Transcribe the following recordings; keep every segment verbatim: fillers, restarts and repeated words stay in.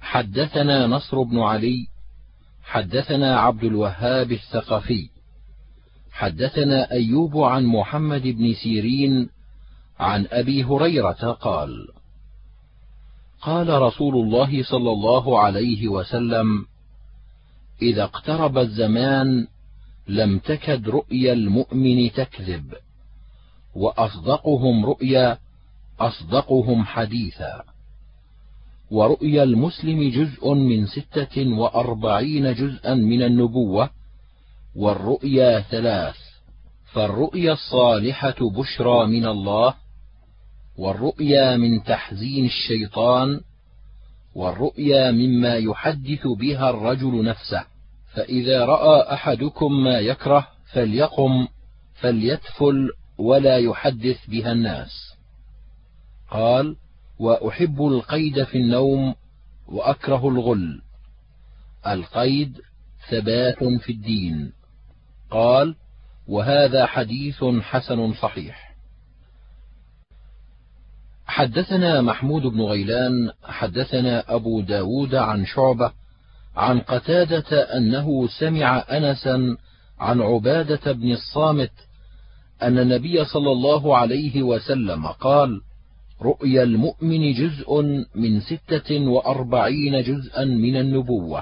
حدثنا نصر بن علي حدثنا عبد الوهاب الثقفي حدثنا أيوب عن محمد بن سيرين عن أبي هريرة قال: قال رسول الله صلى الله عليه وسلم: إذا اقترب الزمان لم تكد رؤيا المؤمن تكذب، وأصدقهم رؤيا أصدقهم حديثا. ورؤيا المسلم جزء من ستة وأربعين جزءا من النبوة، والرؤيا ثلاث: فالرؤيا الصالحة بشرى من الله، والرؤيا من تحزين الشيطان، والرؤيا مما يحدث بها الرجل نفسه. فإذا رأى أحدكم ما يكره فليقم فليتفل ولا يحدث بها الناس. قال: وأحب القيد في النوم وأكره الغل. القيد ثبات في الدين. قال: وهذا حديث حسن صحيح. حدثنا محمود بن غيلان حدثنا أبو داود عن شعبة عن قتادة أنه سمع أنسا عن عبادة بن الصامت أن النبي صلى الله عليه وسلم قال: رؤيا المؤمن جزء من ستة وأربعين جزءا من النبوة.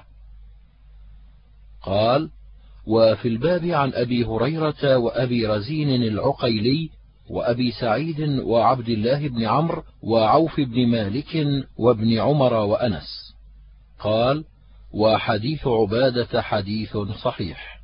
قال: وفي الباب عن أبي هريرة وأبي رزين العقيلي وأبي سعيد وعبد الله بن عمرو وعوف بن مالك وابن عمر وأنس. قال: وحديث عبادة حديث صحيح.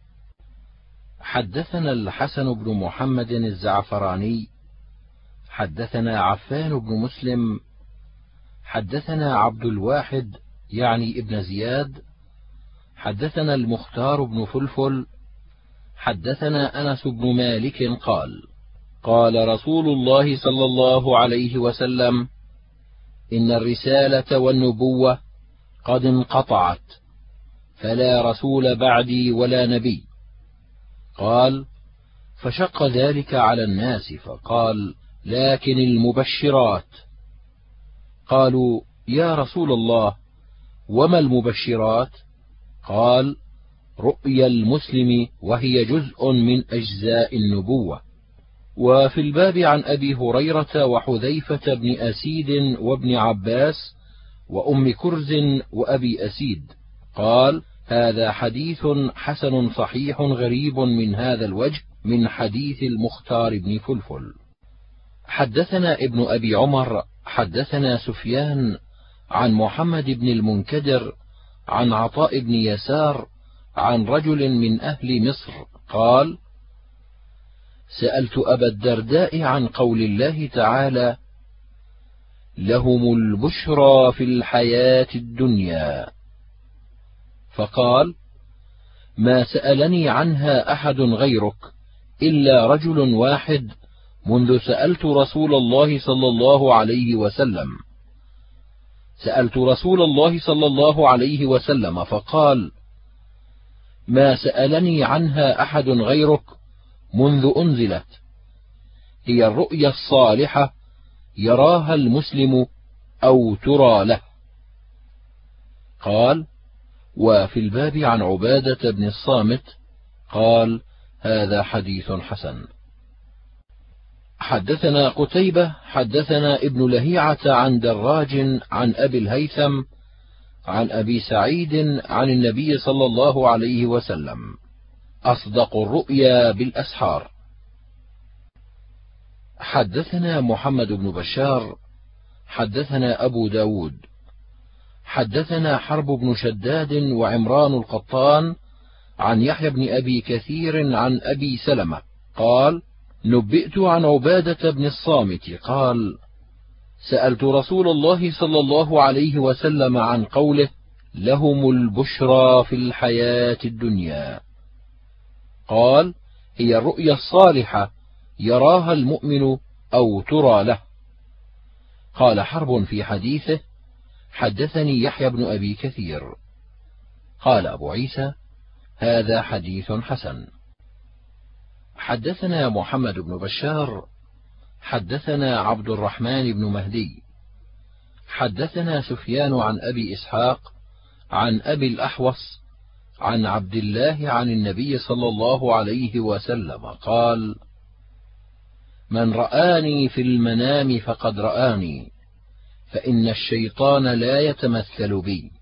حدثنا الحسن بن محمد الزعفراني حدثنا عفان بن مسلم حدثنا عبد الواحد يعني ابن زياد حدثنا المختار بن فلفل حدثنا أنس بن مالك قال: قال رسول الله صلى الله عليه وسلم: إن الرسالة والنبوة قد انقطعت، فلا رسول بعدي ولا نبي. قال: فشق ذلك على الناس، فقال: لكن المبشرات. قالوا: يا رسول الله، وما المبشرات؟ قال: رؤيا المسلم، وهي جزء من أجزاء النبوة. وفي الباب عن أبي هريرة وحذيفة بن أسيد وابن عباس وأم كرز وأبي أسيد. قال: هذا حديث حسن صحيح غريب من هذا الوجه من حديث المختار بن فلفل. حدثنا ابن أبي عمر حدثنا سفيان عن محمد بن المنكدر عن عطاء بن يسار عن رجل من أهل مصر قال: سألت أبا الدرداء عن قول الله تعالى: لهم البشرى في الحياة الدنيا، فقال: ما سألني عنها أحد غيرك إلا رجل واحد منذ سألت رسول الله صلى الله عليه وسلم. سألت رسول الله صلى الله عليه وسلم فقال: ما سألني عنها أحد غيرك منذ أنزلت، هي الرؤيا الصالحة يراها المسلم أو ترى له. قال: وفي الباب عن عبادة بن الصامت. قال: هذا حديث حسن. حدثنا قتيبة حدثنا ابن لهيعة عن دراج عن أبي الهيثم عن أبي سعيد عن النبي صلى الله عليه وسلم: أصدق الرؤيا بالأسحار. حدثنا محمد بن بشار حدثنا أبو داود حدثنا حرب بن شداد وعمران القطان عن يحيى بن أبي كثير عن أبي سلمة قال: نبئت عن عبادة بن الصامت قال: سألت رسول الله صلى الله عليه وسلم عن قوله: لهم البشرى في الحياة الدنيا. قال: هي الرؤيا الصالحة يراها المؤمن أو ترى له. قال حرب في حديثه: حدثني يحيى بن أبي كثير. قال أبو عيسى: هذا حديث حسن. حدثنا محمد بن بشار حدثنا عبد الرحمن بن مهدي حدثنا سفيان عن أبي إسحاق عن أبي الأحوص عن عبد الله عن النبي صلى الله عليه وسلم قال: من رآني في المنام فقد رآني، فإن الشيطان لا يتمثل بي.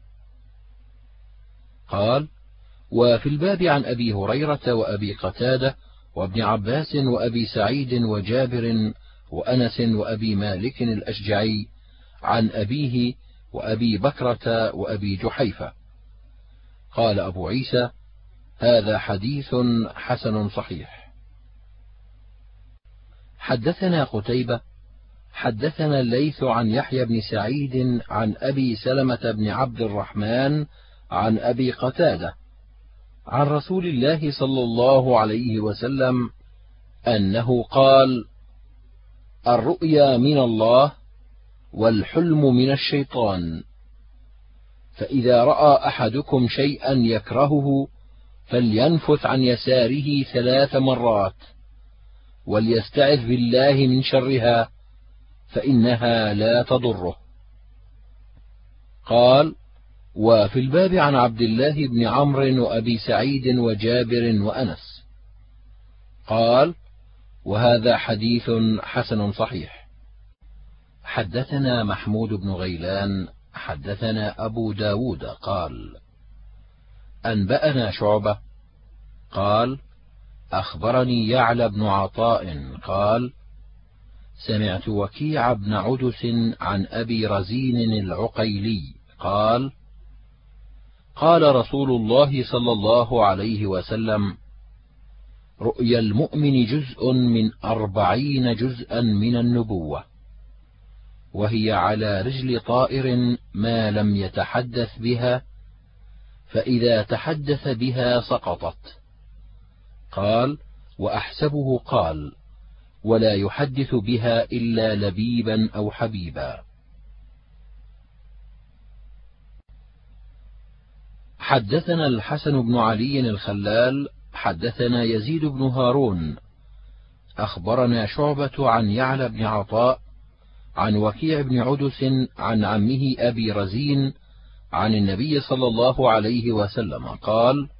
قال: وفي الباب عن أبي هريرة وأبي قتادة وابن عباس وأبي سعيد وجابر وأنس وأبي مالك الأشجعي عن أبيه وأبي بكرة وأبي جحيفة. قال أبو عيسى: هذا حديث حسن صحيح. حدثنا قتيبة حدثنا الليث عن يحيى بن سعيد عن أبي سلمة بن عبد الرحمن عن أبي قتادة عن رسول الله صلى الله عليه وسلم أنه قال: الرؤيا من الله والحلم من الشيطان، فإذا رأى أحدكم شيئا يكرهه فلينفث عن يساره ثلاث مرات وليستعذ بالله من شرها فإنها لا تضره. قال: وفي الباب عن عبد الله بن عمرو وأبي سعيد وجابر وأنس. قال: وهذا حديث حسن صحيح. حدثنا محمود بن غيلان حدثنا أبو داود قال: أنبأنا شعبة قال: أخبرني يعلى بن عطاء قال: سمعت وكيع بن عدس عن أبي رزين العقيلي قال: قال رسول الله صلى الله عليه وسلم: رؤيا المؤمن جزء من أربعين جزءا من النبوة، وهي على رجل طائر ما لم يتحدث بها، فإذا تحدث بها سقطت. قال: وأحسبه قال: ولا يحدث بها إلا لبيبا أو حبيبا. حدثنا الحسن بن علي الخلال حدثنا يزيد بن هارون أخبرنا شعبة عن يعلى بن عطاء عن وكيع بن عدس عن عمه أبي رزين عن النبي صلى الله عليه وسلم قال: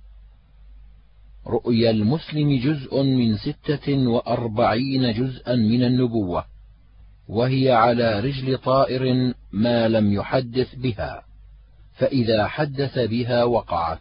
رؤيا المسلم جزء من ستة وأربعين جزءا من النبوة، وهي على رجل طائر ما لم يحدث بها، فإذا حدث بها وقعت.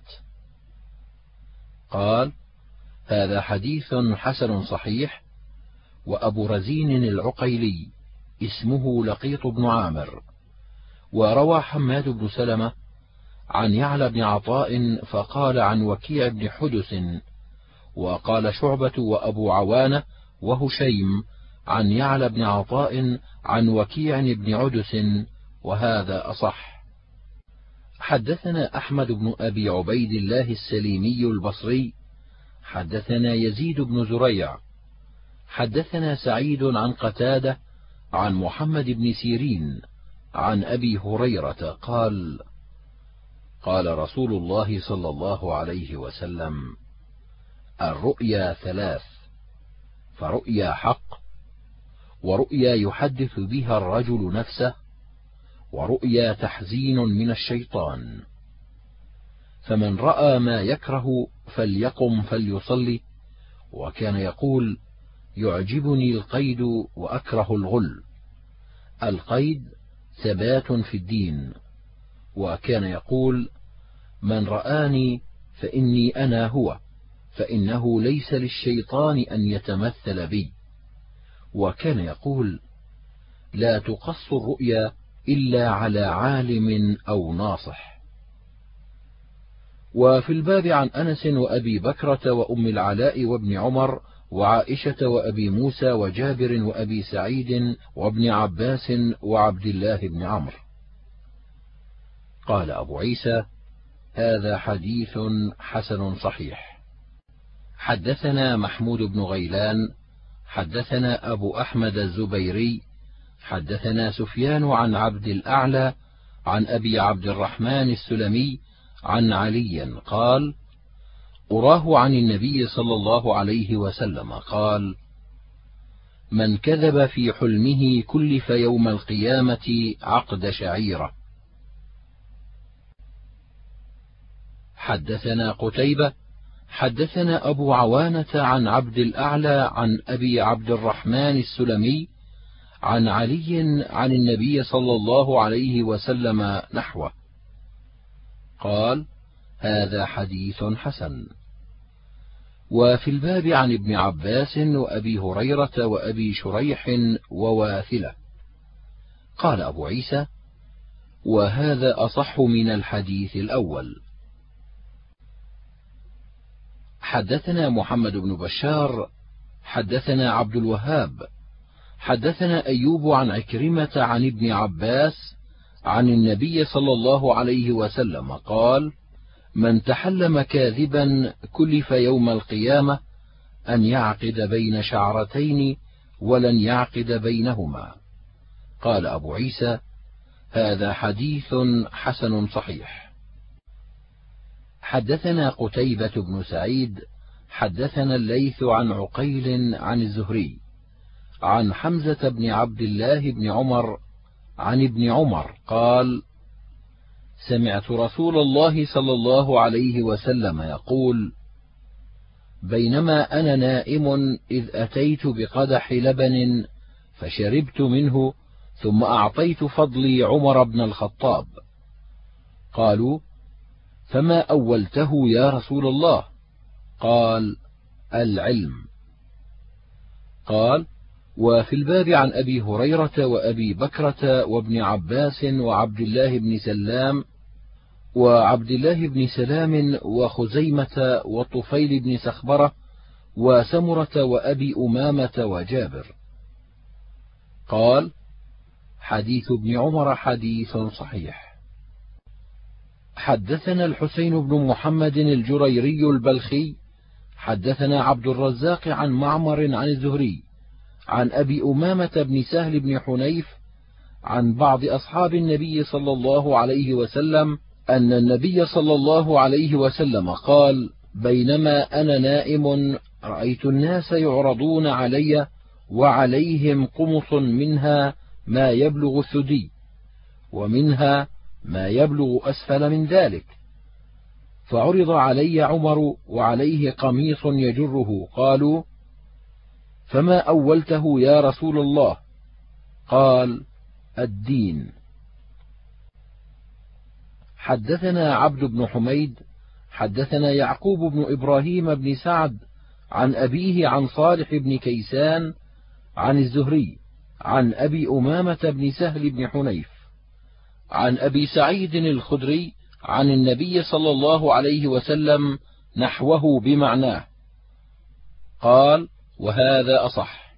قال: هذا حديث حسن صحيح. وأبو رزين العقيلي اسمه لقيط بن عامر. وروى حماد بن سلمة عن يعلى بن عطاء فقال عن وكيع بن حدث، وقال شعبة وأبو عوانة وهشيم عن يعلى بن عطاء عن وكيع بن عدس، وهذا أصح. حدثنا أحمد بن أبي عبيد الله السليمي البصري حدثنا يزيد بن زريع حدثنا سعيد عن قتادة عن محمد بن سيرين عن أبي هريرة قال: قال رسول الله صلى الله عليه وسلم: الرؤيا ثلاث، فرؤيا حق، ورؤيا يحدث بها الرجل نفسه، ورؤيا تحزين من الشيطان. فمن رأى ما يكره فليقم فليصلي. وكان يقول: يعجبني القيد وأكره الغل. القيد ثبات في الدين. وكان يقول: من رآني فإني أنا هو، فإنه ليس للشيطان أن يتمثل بي. وكان يقول: لا تقص الرؤيا إلا على عالم أو ناصح. وفي الباب عن أنس وأبي بكرة وأم العلاء وابن عمر وعائشة وأبي موسى وجابر وأبي سعيد وابن عباس وعبد الله بن عمرو. قال أبو عيسى: هذا حديث حسن صحيح. حدثنا محمود بن غيلان حدثنا أبو أحمد الزبيري حدثنا سفيان عن عبد الأعلى عن أبي عبد الرحمن السلمي عن علي قال: أراه عن النبي صلى الله عليه وسلم قال: من كذب في حلمه كلف يوم القيامة عقد شعيرة. حدثنا قتيبة حدثنا أبو عوانة عن عبد الأعلى عن أبي عبد الرحمن السلمي عن علي عن النبي صلى الله عليه وسلم نحوه قال: هذا حديث حسن. وفي الباب عن ابن عباس وأبي هريرة وأبي شريح وواثلة. قال أبو عيسى: وهذا أصح من الحديث الأول. حدثنا محمد بن بشار حدثنا عبد الوهاب حدثنا أيوب عن عكرمة عن ابن عباس عن النبي صلى الله عليه وسلم قال: من تحلم كاذبا كلف يوم القيامة أن يعقد بين شعرتين ولن يعقد بينهما. قال أبو عيسى: هذا حديث حسن صحيح. حدثنا قتيبة بن سعيد حدثنا الليث عن عقيل عن الزهري عن حمزة بن عبد الله بن عمر عن ابن عمر قال: سمعت رسول الله صلى الله عليه وسلم يقول: بينما أنا نائم إذ أتيت بقدح لبن فشربت منه ثم أعطيت فضلي عمر بن الخطاب. قالوا: فما أولته يا رسول الله؟ قال: العلم. قال: وفي الباب عن أبي هريرة وأبي بكرة وابن عباس وعبد الله بن سلام وعبد الله بن سلام وخزيمة وطفيل بن سخبرة وسمرة وأبي أمامة وجابر. قال: حديث ابن عمر حديث صحيح. حدثنا الحسين بن محمد الجريري البلخي حدثنا عبد الرزاق عن معمر عن الزهري عن أبي أمامة بن سهل بن حنيف عن بعض أصحاب النبي صلى الله عليه وسلم أن النبي صلى الله عليه وسلم قال: بينما أنا نائم رأيت الناس يعرضون علي وعليهم قمص منها ما يبلغ الثدي ومنها ما يبلغ أسفل من ذلك، فعرض علي عمر وعليه قميص يجره. قالوا: فما أولته يا رسول الله؟ قال: الدين. حدثنا عبد بن حميد حدثنا يعقوب بن إبراهيم بن سعد عن أبيه عن صالح بن كيسان عن الزهري عن أبي أمامة بن سهل بن حنيف عن أبي سعيد الخدري عن النبي صلى الله عليه وسلم نحوه بمعناه. قال: وهذا أصح.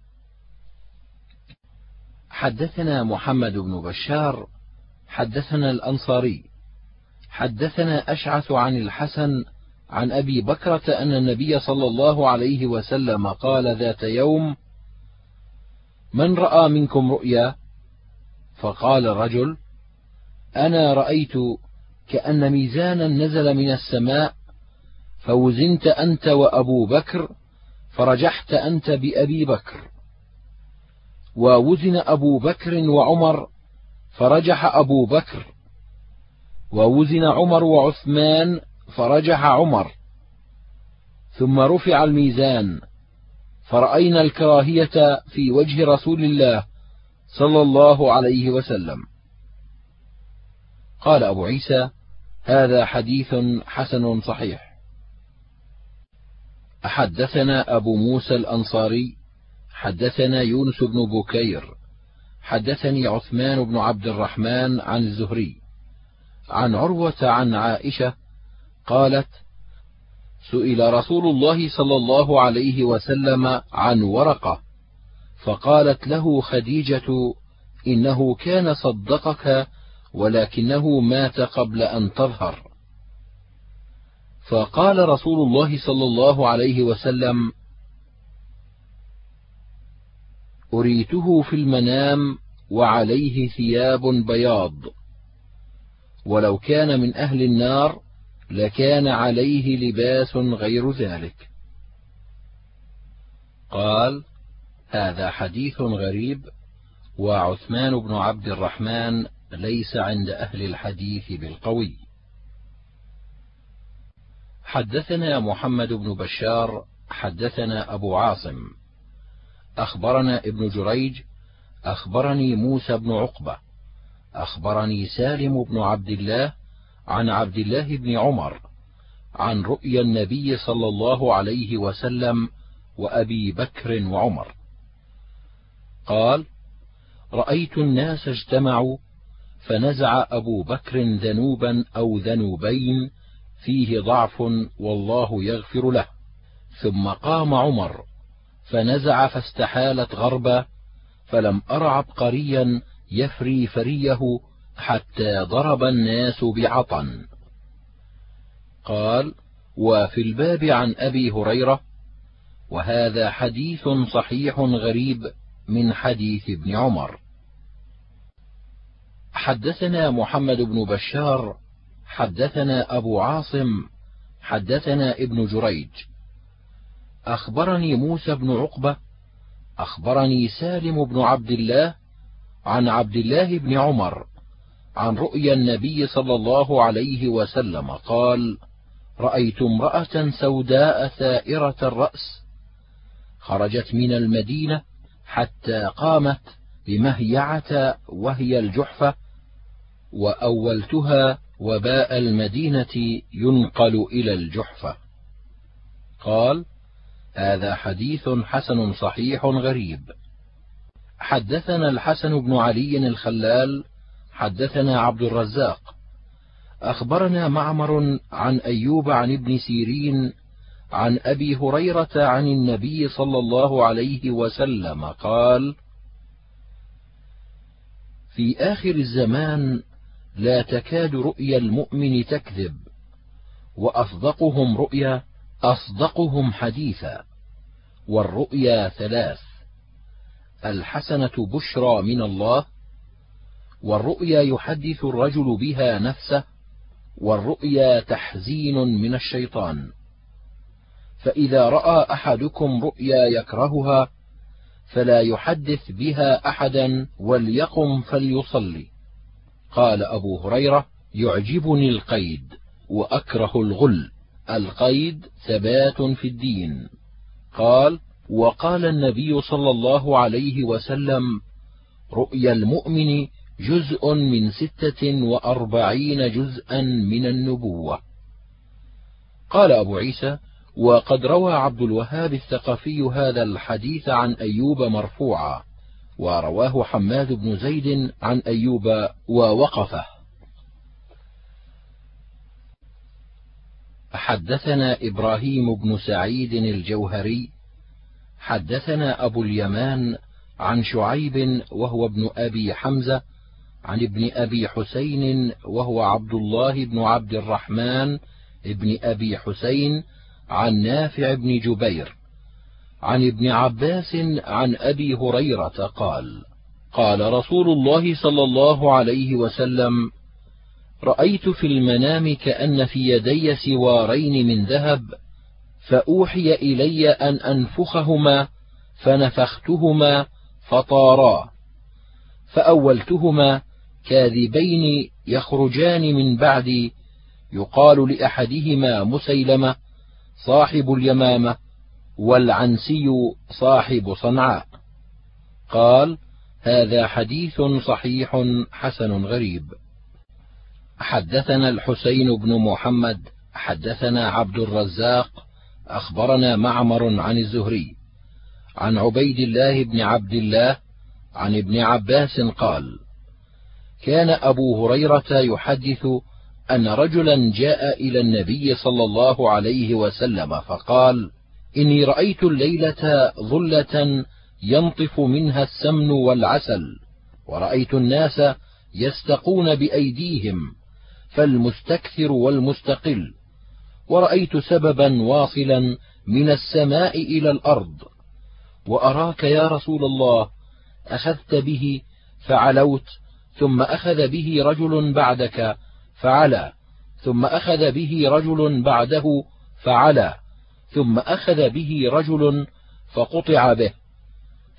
حدثنا محمد بن بشار حدثنا الأنصاري حدثنا أشعث عن الحسن عن أبي بكرة أن النبي صلى الله عليه وسلم قال ذات يوم: من رأى منكم رؤيا؟ فقال الرجل: أنا رأيت كأن ميزانا نزل من السماء فوزنت أنت وأبو بكر فرجحت أنت بأبي بكر، ووزن أبو بكر وعمر فرجح أبو بكر، ووزن عمر وعثمان فرجح عمر، ثم رفع الميزان فرأينا الكراهية في وجه رسول الله صلى الله عليه وسلم. قال أبو عيسى: هذا حديث حسن صحيح. حدثنا أبو موسى الأنصاري حدثنا يونس بن بكير حدثني عثمان بن عبد الرحمن عن الزهري عن عروة عن عائشة قالت: سئل رسول الله صلى الله عليه وسلم عن ورقة، فقالت له خديجة: إنه كان صدقك ولكنه مات قبل أن تظهر. فقال رسول الله صلى الله عليه وسلم: أريته في المنام وعليه ثياب بياض، ولو كان من أهل النار لكان عليه لباس غير ذلك. قال: هذا حديث غريب، وعثمان بن عبد الرحمن ليس عند أهل الحديث بالقوي. حدثنا محمد بن بشار حدثنا أبو عاصم أخبرنا ابن جريج أخبرني موسى بن عقبة أخبرني سالم بن عبد الله عن عبد الله بن عمر عن رؤيا النبي صلى الله عليه وسلم وأبي بكر وعمر قال: رأيت الناس اجتمعوا فنزع أبو بكر ذنوبا أو ذنوبين فيه ضعف والله يغفر له، ثم قام عمر فنزع فاستحالت غربا، فلم أر عبقريا يفري فريه حتى ضرب الناس بعطن. قال: وفي الباب عن أبي هريرة، وهذا حديث صحيح غريب من حديث ابن عمر. حدثنا محمد بن بشار حدثنا أبو عاصم حدثنا ابن جريج أخبرني موسى بن عقبة أخبرني سالم بن عبد الله عن عبد الله بن عمر عن رؤيا النبي صلى الله عليه وسلم قال: رأيت امرأة سوداء ثائرة الرأس خرجت من المدينة حتى قامت بمهيعة وهي الجحفة، وأولتها وباء المدينة ينقل إلى الجحفة. قال: هذا حديث حسن صحيح غريب. حدثنا الحسن بن علي الخلال حدثنا عبد الرزاق أخبرنا معمر عن أيوب عن ابن سيرين عن أبي هريرة عن النبي صلى الله عليه وسلم قال: في آخر الزمان لا تكاد رؤيا المؤمن تكذب، وأصدقهم رؤيا أصدقهم حديثا. والرؤيا ثلاث: الحسنة بشرى من الله، والرؤيا يحدث الرجل بها نفسه، والرؤيا تحزين من الشيطان. فإذا رأى أحدكم رؤيا يكرهها فلا يحدث بها أحدا وليقم فليصلي. قال أبو هريرة: يعجبني القيد وأكره الغل. القيد ثبات في الدين. قال: وقال النبي صلى الله عليه وسلم: رؤيا المؤمن جزء من ستة وأربعين جزءا من النبوة. قال أبو عيسى: وقد روى عبد الوهاب الثقفي هذا الحديث عن أيوب مرفوعا، ورواه حماد بن زيد عن أيوب ووقفه. حدثنا إبراهيم بن سعيد الجوهري حدثنا أبو اليمان عن شعيب وهو ابن أبي حمزة عن ابن أبي حسين وهو عبد الله بن عبد الرحمن ابن أبي حسين عن نافع بن جبير عن ابن عباس عن أبي هريرة قال: قال رسول الله صلى الله عليه وسلم: رأيت في المنام كأن في يدي سوارين من ذهب، فأوحي إلي أن أنفخهما، فنفختهما فطارا، فأولتهما كاذبين يخرجان من بعدي، يقال لأحدهما مسيلمة صاحب اليمامة، والعنسي صاحب صنعاء. قال: هذا حديث صحيح حسن غريب. حدثنا الحسين بن محمد حدثنا عبد الرزاق أخبرنا معمر عن الزهري عن عبيد الله بن عبد الله عن ابن عباس قال: كان أبو هريرة يحدث أن رجلا جاء إلى النبي صلى الله عليه وسلم فقال: إني رأيت الليلة ظلة ينطف منها السمن والعسل، ورأيت الناس يستقون بأيديهم، فالمستكثر والمستقل، ورأيت سببا واصلا من السماء إلى الأرض، وأراك يا رسول الله أخذت به فعلوت، ثم أخذ به رجل بعدك فعلى، ثم أخذ به رجل بعده فعلى، ثم أخذ به رجل فقطع به،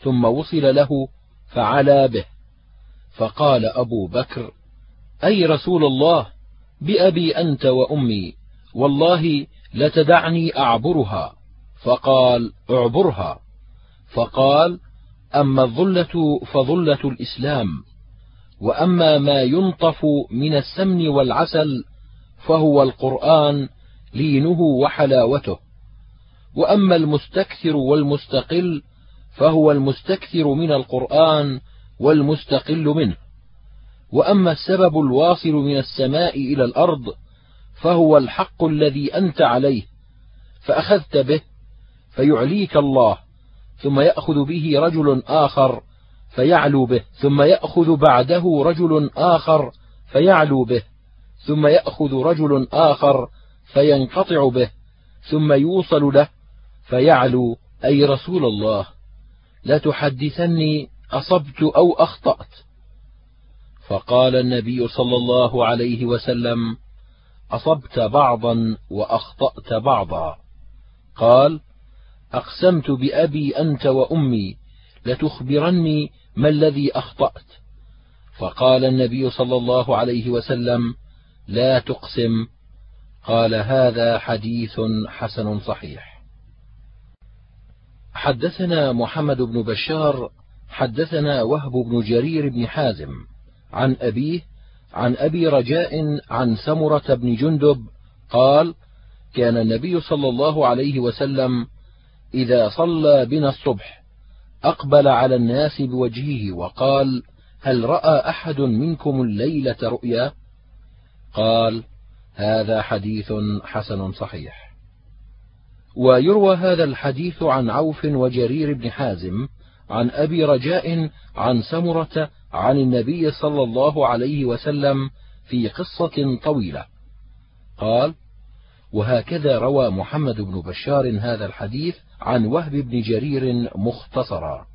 ثم وصل له فعلى به، فقال أبو بكر: أي رسول الله، بأبي أنت وأمي، والله لتدعني أعبرها. فقال: اعبرها. فقال: أما الظلة فظلة الإسلام، وأما ما ينطف من السمن والعسل فهو القرآن لينه وحلاوته، وأما المستكثر والمستقل فهو المستكثر من القرآن والمستقل منه، وأما السبب الواصل من السماء إلى الأرض فهو الحق الذي أنت عليه فأخذت به فيعليك الله، ثم يأخذ به رجل آخر فيعلو به، ثم يأخذ بعده رجل آخر فيعلو به، ثم يأخذ رجل آخر فينقطع به، ثم يوصل له فيعلو. أي رسول الله، لا تحدثني أصبت أو أخطأت. فقال النبي صلى الله عليه وسلم: أصبت بعضا وأخطأت بعضا. قال: أقسمت بأبي أنت وأمي لتخبرني ما الذي أخطأت. فقال النبي صلى الله عليه وسلم: لا تقسم. قال: هذا حديث حسن صحيح. حدثنا محمد بن بشار حدثنا وهب بن جرير بن حازم عن أبيه عن أبي رجاء عن سمرة بن جندب قال: كان النبي صلى الله عليه وسلم إذا صلى بنا الصبح أقبل على الناس بوجهه وقال: هل رأى أحد منكم الليلة رؤيا؟ قال: هذا حديث حسن صحيح. ويروى هذا الحديث عن عوف وجرير بن حازم عن أبي رجاء عن سمرة عن النبي صلى الله عليه وسلم في قصة طويلة. قال: وهكذا روى محمد بن بشار هذا الحديث عن وهب بن جرير مختصرا.